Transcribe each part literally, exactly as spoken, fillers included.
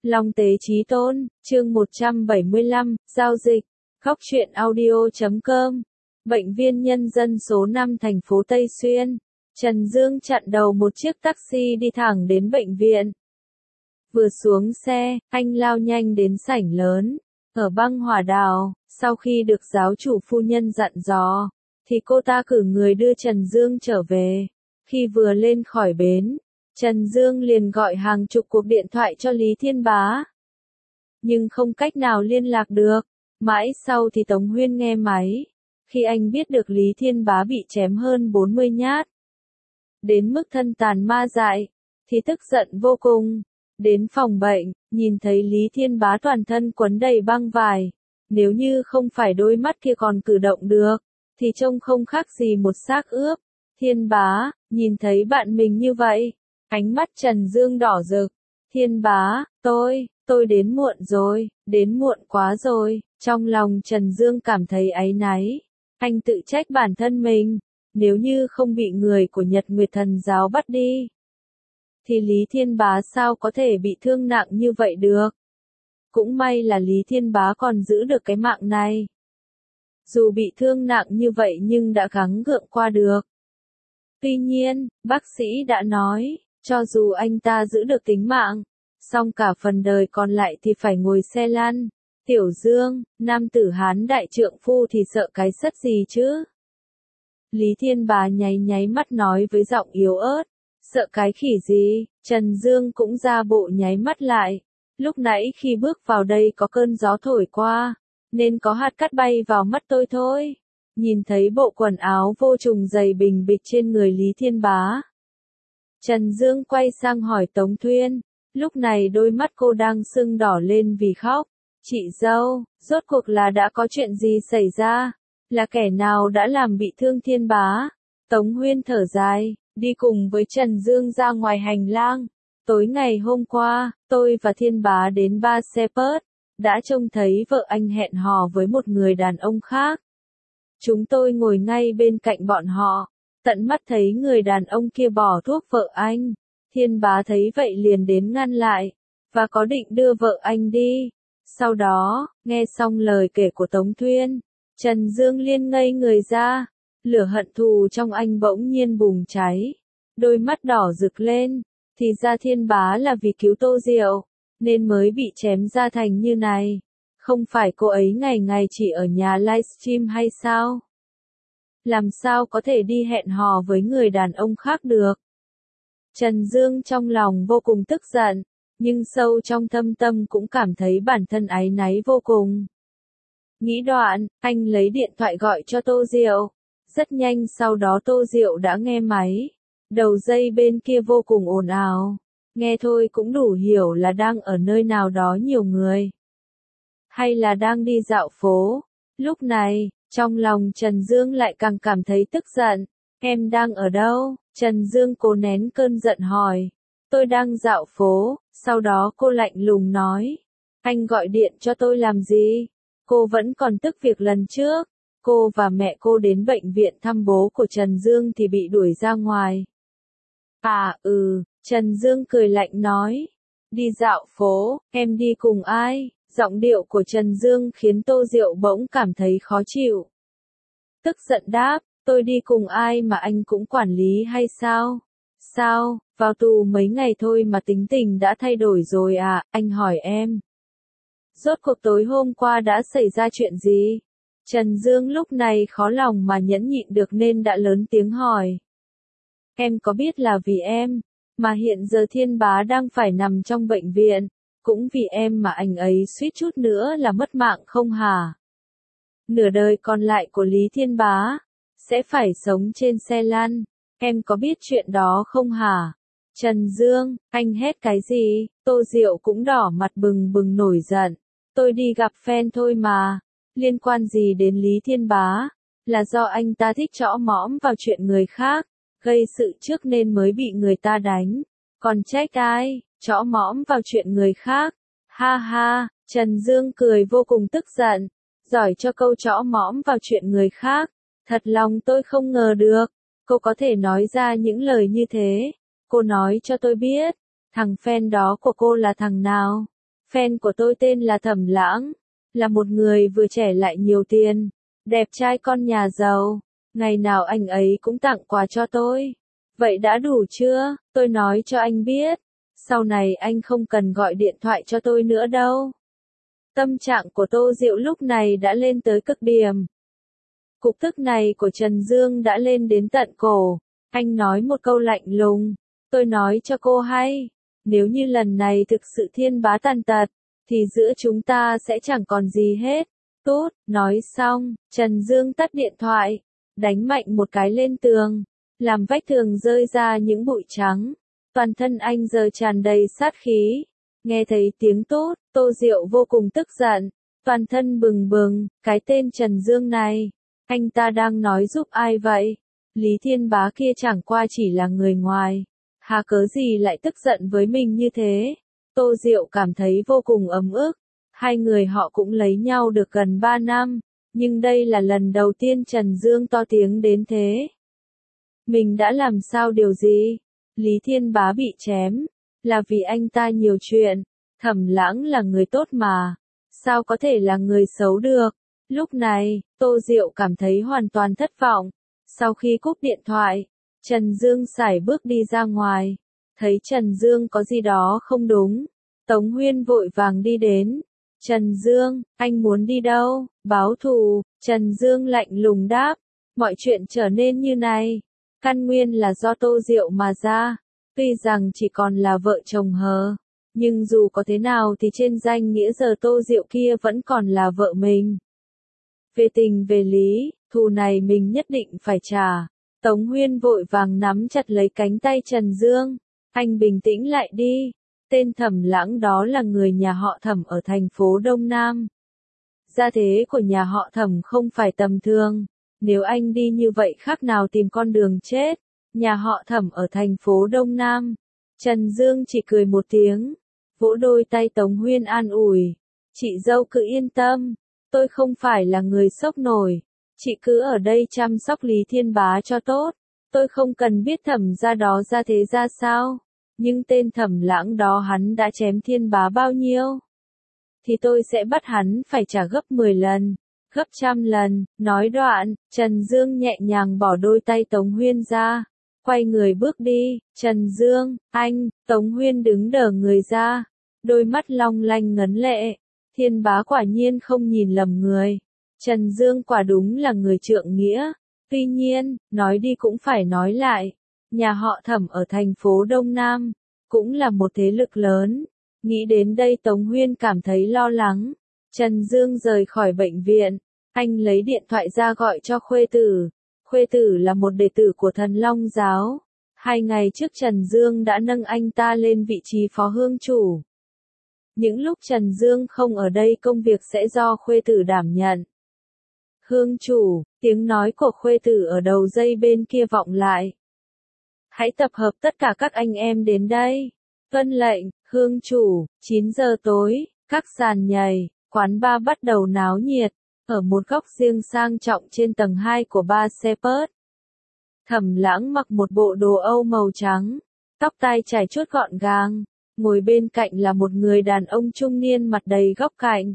Long Tế Chí Tôn, chương một trăm bảy mươi lăm, giao dịch, góc truyện audio chấm com. Bệnh viện Nhân dân số năm thành phố Tây Xuyên. Trần Dương chặn đầu một chiếc taxi đi thẳng đến bệnh viện. Vừa xuống xe, anh lao nhanh đến sảnh lớn, ở băng hỏa đào, sau khi được giáo chủ phu nhân dặn dò, thì cô ta cử người đưa Trần Dương trở về. Khi vừa lên khỏi bến, Trần Dương liền gọi hàng chục cuộc điện thoại cho Lý Thiên Bá. Nhưng không cách nào liên lạc được, mãi sau thì Tống Huyên nghe máy, khi anh biết được Lý Thiên Bá bị chém hơn bốn mươi nhát. Đến mức thân tàn ma dại, thì tức giận vô cùng. Đến phòng bệnh, nhìn thấy Lý Thiên Bá toàn thân quấn đầy băng vải. Nếu như không phải đôi mắt kia còn cử động được, thì trông không khác gì một xác ướp. Thiên Bá, nhìn thấy bạn mình như vậy, ánh mắt Trần Dương đỏ rực. Thiên Bá, tôi, tôi đến muộn rồi, đến muộn quá rồi. Trong lòng Trần Dương cảm thấy áy náy. Anh tự trách bản thân mình, nếu như không bị người của Nhật Nguyệt Thần Giáo bắt đi, thì Lý Thiên Bá sao có thể bị thương nặng như vậy được. Cũng may là Lý Thiên Bá còn giữ được cái mạng này. Dù bị thương nặng như vậy nhưng đã gắng gượng qua được. Tuy nhiên, bác sĩ đã nói, cho dù anh ta giữ được tính mạng, song cả phần đời còn lại thì phải ngồi xe lăn. Tiểu Dương, nam tử Hán đại trượng phu thì sợ cái sất gì chứ? Lý Thiên Bá nháy nháy mắt nói với giọng yếu ớt. Sợ cái khỉ gì? Trần Dương cũng ra bộ nháy mắt lại. Lúc nãy khi bước vào đây có cơn gió thổi qua, nên có hạt cát bay vào mắt tôi thôi. Nhìn thấy bộ quần áo vô trùng dày bình bịch trên người Lý Thiên Bá, Trần Dương quay sang hỏi Tống Thuyên. Lúc này đôi mắt cô đang sưng đỏ lên vì khóc. Chị dâu, rốt cuộc là đã có chuyện gì xảy ra? Là kẻ nào đã làm bị thương Thiên Bá? Tống Huyên thở dài, đi cùng với Trần Dương ra ngoài hành lang. Tối ngày hôm qua, tôi và Thiên Bá đến Ba Shepherd, đã trông thấy vợ anh hẹn hò với một người đàn ông khác. Chúng tôi ngồi ngay bên cạnh bọn họ, tận mắt thấy người đàn ông kia bỏ thuốc vợ anh. Thiên Bá thấy vậy liền đến ngăn lại, và có định đưa vợ anh đi. Sau đó, nghe xong lời kể của Tống Thuyên, Trần Dương liên ngây người ra. Lửa hận thù trong anh bỗng nhiên bùng cháy, đôi mắt đỏ rực lên. Thì ra Thiên Bá là vì cứu Tô Diệu, nên mới bị chém ra thành như này. Không phải cô ấy ngày ngày chỉ ở nhà livestream hay sao? Làm sao có thể đi hẹn hò với người đàn ông khác được? Trần Dương trong lòng vô cùng tức giận, nhưng sâu trong thâm tâm cũng cảm thấy bản thân áy náy vô cùng. Nghĩ đoạn, anh lấy điện thoại gọi cho Tô Diệu. Rất nhanh sau đó Tô Diệu đã nghe máy. Đầu dây bên kia vô cùng ồn ào. Nghe thôi cũng đủ hiểu là đang ở nơi nào đó nhiều người. Hay là đang đi dạo phố. Lúc này, trong lòng Trần Dương lại càng cảm thấy tức giận. Em đang ở đâu? Trần Dương cố nén cơn giận hỏi. Tôi đang dạo phố. Sau đó cô lạnh lùng nói. Anh gọi điện cho tôi làm gì? Cô vẫn còn tức việc lần trước. Cô và mẹ cô đến bệnh viện thăm bố của Trần Dương thì bị đuổi ra ngoài. À, ừ, Trần Dương cười lạnh nói. Đi dạo phố, em đi cùng ai? Giọng điệu của Trần Dương khiến Tô Diệu bỗng cảm thấy khó chịu. Tức giận đáp, tôi đi cùng ai mà anh cũng quản lý hay sao? Sao, vào tù mấy ngày thôi mà tính tình đã thay đổi rồi à, anh hỏi em. Rốt cuộc tối hôm qua đã xảy ra chuyện gì? Trần Dương lúc này khó lòng mà nhẫn nhịn được nên đã lớn tiếng hỏi. Em có biết là vì em, mà hiện giờ Thiên Bá đang phải nằm trong bệnh viện, cũng vì em mà anh ấy suýt chút nữa là mất mạng không hả? Nửa đời còn lại của Lý Thiên Bá, sẽ phải sống trên xe lăn, em có biết chuyện đó không hả? Trần Dương, anh hét cái gì? Tô Diệu cũng đỏ mặt bừng bừng nổi giận. Tôi đi gặp fan thôi mà. Liên quan gì đến Lý Thiên Bá? Là do anh ta thích trõ mõm vào chuyện người khác, gây sự trước nên mới bị người ta đánh. Còn trách ai? Trõ mõm vào chuyện người khác. Ha ha, Trần Dương cười vô cùng tức giận. Giỏi cho câu trõ mõm vào chuyện người khác. Thật lòng tôi không ngờ được. Cô có thể nói ra những lời như thế. Cô nói cho tôi biết, thằng fan đó của cô là thằng nào? Fan của tôi tên là Thẩm Lãng, là một người vừa trẻ lại nhiều tiền, đẹp trai con nhà giàu. Ngày nào anh ấy cũng tặng quà cho tôi. Vậy đã đủ chưa? Tôi nói cho anh biết. Sau này anh không cần gọi điện thoại cho tôi nữa đâu. Tâm trạng của Tô Diệu lúc này đã lên tới cực điểm. Cục tức này của Trần Dương đã lên đến tận cổ. Anh nói một câu lạnh lùng. Tôi nói cho cô hay. Nếu như lần này thực sự Thiên Bá tàn tật, thì giữa chúng ta sẽ chẳng còn gì hết. Tốt, nói xong, Trần Dương tắt điện thoại, đánh mạnh một cái lên tường, làm vách tường rơi ra những bụi trắng. Toàn thân anh giờ tràn đầy sát khí. Nghe thấy tiếng tốt, Tô Diệu vô cùng tức giận, toàn thân bừng bừng, cái tên Trần Dương này, anh ta đang nói giúp ai vậy? Lý Thiên Bá kia chẳng qua chỉ là người ngoài, hà cớ gì lại tức giận với mình như thế? Tô Diệu cảm thấy vô cùng ấm ức, hai người họ cũng lấy nhau được gần ba năm, nhưng đây là lần đầu tiên Trần Dương to tiếng đến thế. Mình đã làm sao điều gì? Lý Thiên Bá bị chém, là vì anh ta nhiều chuyện. Thẩm Lãng là người tốt mà, sao có thể là người xấu được? Lúc này, Tô Diệu cảm thấy hoàn toàn thất vọng. Sau khi cúp điện thoại, Trần Dương sải bước đi ra ngoài, thấy Trần Dương có gì đó không đúng. Tống Huyên vội vàng đi đến. Trần Dương, anh muốn đi đâu? Báo thù. Trần Dương lạnh lùng đáp, mọi chuyện trở nên như này, căn nguyên là do Tô Diệu mà ra. Tuy rằng chỉ còn là vợ chồng hờ, nhưng dù có thế nào thì trên danh nghĩa giờ Tô Diệu kia vẫn còn là vợ mình. Về tình về lý, thù này mình nhất định phải trả. Tống Huyên vội vàng nắm chặt lấy cánh tay Trần Dương. Anh bình tĩnh lại đi. Tên Thẩm Lãng đó là người nhà họ Thẩm ở thành phố Đông Nam. Gia thế của nhà họ Thẩm không phải tầm thường. Nếu anh đi như vậy khác nào tìm con đường chết. Nhà họ Thẩm ở thành phố Đông Nam. Trần Dương chỉ cười một tiếng, vỗ đôi tay Tống Huyên an ủi. Chị dâu cứ yên tâm, tôi không phải là người sốc nổi. Chị cứ ở đây chăm sóc Lý Thiên Bá cho tốt. Tôi không cần biết Thẩm gia đó ra thế ra sao. Nhưng tên Thẩm Lãng đó hắn đã chém Thiên Bá bao nhiêu? Thì tôi sẽ bắt hắn phải trả gấp mười lần, gấp trăm lần. Nói đoạn, Trần Dương nhẹ nhàng bỏ đôi tay Tống Huyên ra, quay người bước đi. Trần Dương, anh. Tống Huyên đứng đờ người ra, đôi mắt long lanh ngấn lệ. Thiên Bá quả nhiên không nhìn lầm người. Trần Dương quả đúng là người trượng nghĩa. Tuy nhiên, nói đi cũng phải nói lại. Nhà họ Thẩm ở thành phố Đông Nam, cũng là một thế lực lớn. Nghĩ đến đây Tống Huyên cảm thấy lo lắng. Trần Dương rời khỏi bệnh viện. Anh lấy điện thoại ra gọi cho Khuê Tử. Khuê Tử là một đệ tử của Thần Long Giáo. Hai ngày trước Trần Dương đã nâng anh ta lên vị trí phó hương chủ. Những lúc Trần Dương không ở đây công việc sẽ do Khuê Tử đảm nhận. Hương chủ, tiếng nói của Khuê Tử ở đầu dây bên kia vọng lại. Hãy tập hợp tất cả các anh em đến đây. Tuân lệnh, hương chủ. Chín giờ tối, các sàn nhảy, quán bar bắt đầu náo nhiệt. Ở một góc riêng sang trọng trên tầng hai của bar Shepherd. Thẩm Lãng mặc một bộ đồ Âu màu trắng, tóc tai chải chuốt gọn gàng, ngồi bên cạnh là một người đàn ông trung niên mặt đầy góc cạnh.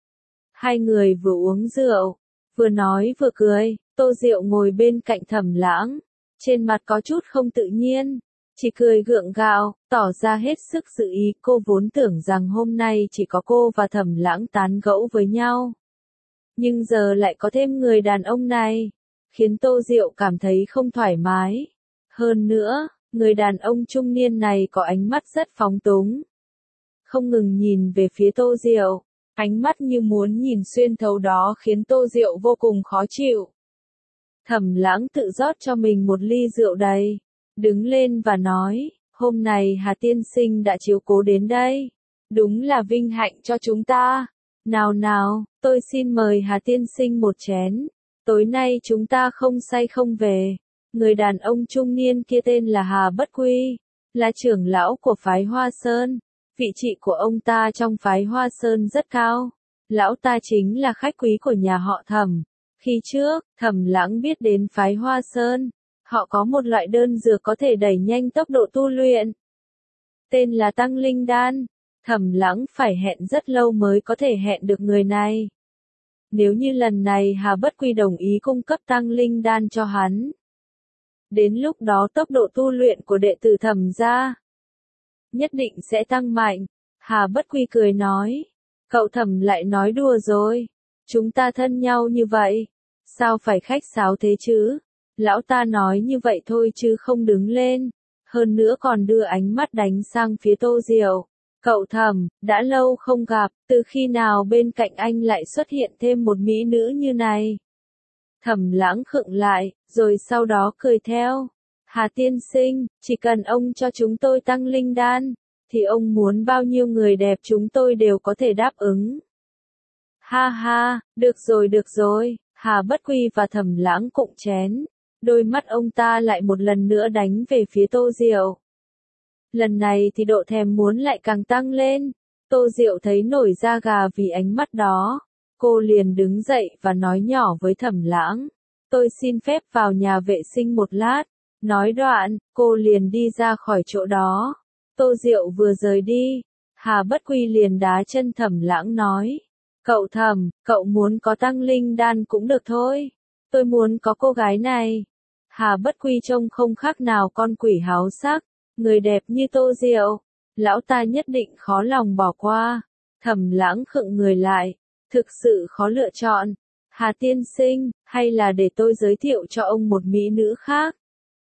Hai người vừa uống rượu, vừa nói vừa cười. Tô Diệu ngồi bên cạnh Thẩm Lãng, trên mặt có chút không tự nhiên, chỉ cười gượng gạo, tỏ ra hết sức dự ý. Cô vốn tưởng rằng hôm nay chỉ có cô và Thẩm Lãng tán gẫu với nhau, nhưng giờ lại có thêm người đàn ông này, khiến Tô Diệu cảm thấy không thoải mái. Hơn nữa, người đàn ông trung niên này có ánh mắt rất phóng túng, không ngừng nhìn về phía Tô Diệu, ánh mắt như muốn nhìn xuyên thấu đó khiến Tô Diệu vô cùng khó chịu. Thẩm Lãng tự rót cho mình một ly rượu đầy, đứng lên và nói, hôm nay Hà tiên sinh đã chiếu cố đến đây, đúng là vinh hạnh cho chúng ta. Nào nào, tôi xin mời Hà tiên sinh một chén, tối nay chúng ta không say không về. Người đàn ông trung niên kia tên là Hà Bất Quy, là trưởng lão của phái Hoa Sơn. Vị trí của ông ta trong phái Hoa Sơn rất cao. Lão ta chính là khách quý của nhà họ Thẩm. Khi trước, Thẩm Lãng biết đến phái Hoa Sơn, họ có một loại đơn dược có thể đẩy nhanh tốc độ tu luyện, tên là Tăng Linh Đan. Thẩm Lãng phải hẹn rất lâu mới có thể hẹn được người này. Nếu như lần này Hà Bất Quy đồng ý cung cấp tăng linh đan cho hắn, đến lúc đó tốc độ tu luyện của đệ tử Thẩm gia nhất định sẽ tăng mạnh. Hà Bất Quy cười nói, cậu Thẩm lại nói đùa rồi, chúng ta thân nhau như vậy, sao phải khách sáo thế chứ? Lão ta nói như vậy thôi chứ không đứng lên, hơn nữa còn đưa ánh mắt đánh sang phía Tô Diệu. Cậu Thẩm, đã lâu không gặp, từ khi nào bên cạnh anh lại xuất hiện thêm một mỹ nữ như này? Thẩm Lãng khựng lại, rồi sau đó cười theo. Hà tiên sinh, chỉ cần ông cho chúng tôi tăng linh đan, thì ông muốn bao nhiêu người đẹp chúng tôi đều có thể đáp ứng. Ha ha, được rồi được rồi, Hà Bất Quy và Thẩm Lãng cụng chén. Đôi mắt ông ta lại một lần nữa đánh về phía Tô Diệu. Lần này thì độ thèm muốn lại càng tăng lên. Tô Diệu thấy nổi da gà vì ánh mắt đó. Cô liền đứng dậy và nói nhỏ với Thẩm Lãng. Tôi xin phép vào nhà vệ sinh một lát. Nói đoạn, cô liền đi ra khỏi chỗ đó. Tô Diệu vừa rời đi, Hà Bất Quy liền đá chân Thẩm Lãng nói. Cậu Thẩm, cậu muốn có tăng linh đan cũng được thôi. Tôi muốn có cô gái này. Hà Bất Quy trông không khác nào con quỷ háo sắc. Người đẹp như Tô Diệu, lão ta nhất định khó lòng bỏ qua. Thẩm Lãng khựng người lại, thực sự khó lựa chọn. Hà tiên sinh, hay là để tôi giới thiệu cho ông một mỹ nữ khác?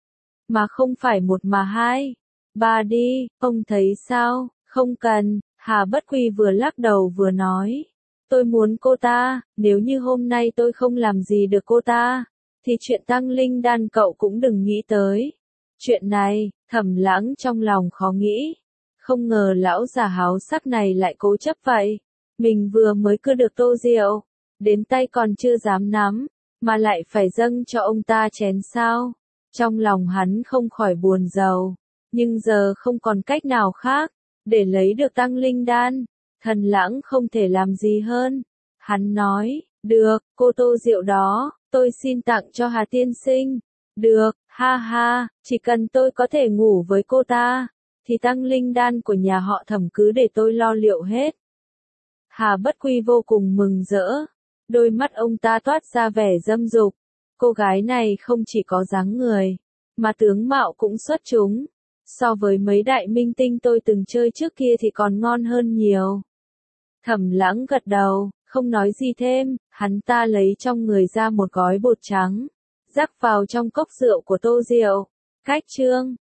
Mà không phải một mà hai, ba đi, ông thấy sao? Không cần, Hà Bất Quy vừa lắc đầu vừa nói. Tôi muốn cô ta, nếu như hôm nay tôi không làm gì được cô ta, thì chuyện tăng linh đan cậu cũng đừng nghĩ tới. Chuyện này, Thẩm Lãng trong lòng khó nghĩ. Không ngờ lão già háo sắc này lại cố chấp vậy. Mình vừa mới cưa được Tô Diệu, đến tay còn chưa dám nắm, mà lại phải dâng cho ông ta chén sao. Trong lòng hắn không khỏi buồn rầu, nhưng giờ không còn cách nào khác, để lấy được tăng linh đan, Thẩm Lãng không thể làm gì hơn. Hắn nói, được, cô Tô Diệu đó, tôi xin tặng cho Hà tiên sinh. Được, ha ha, chỉ cần tôi có thể ngủ với cô ta, thì tăng linh đan của nhà họ Thẩm cứ để tôi lo liệu hết. Hà Bất Quy vô cùng mừng rỡ, đôi mắt ông ta toát ra vẻ dâm dục. Cô gái này không chỉ có dáng người, mà tướng mạo cũng xuất chúng. So với mấy đại minh tinh tôi từng chơi trước kia thì còn ngon hơn nhiều. Thẩm Lãng gật đầu, không nói gì thêm, hắn ta lấy trong người ra một gói bột trắng, rắc vào trong cốc rượu của Tô Diệu. Cách chương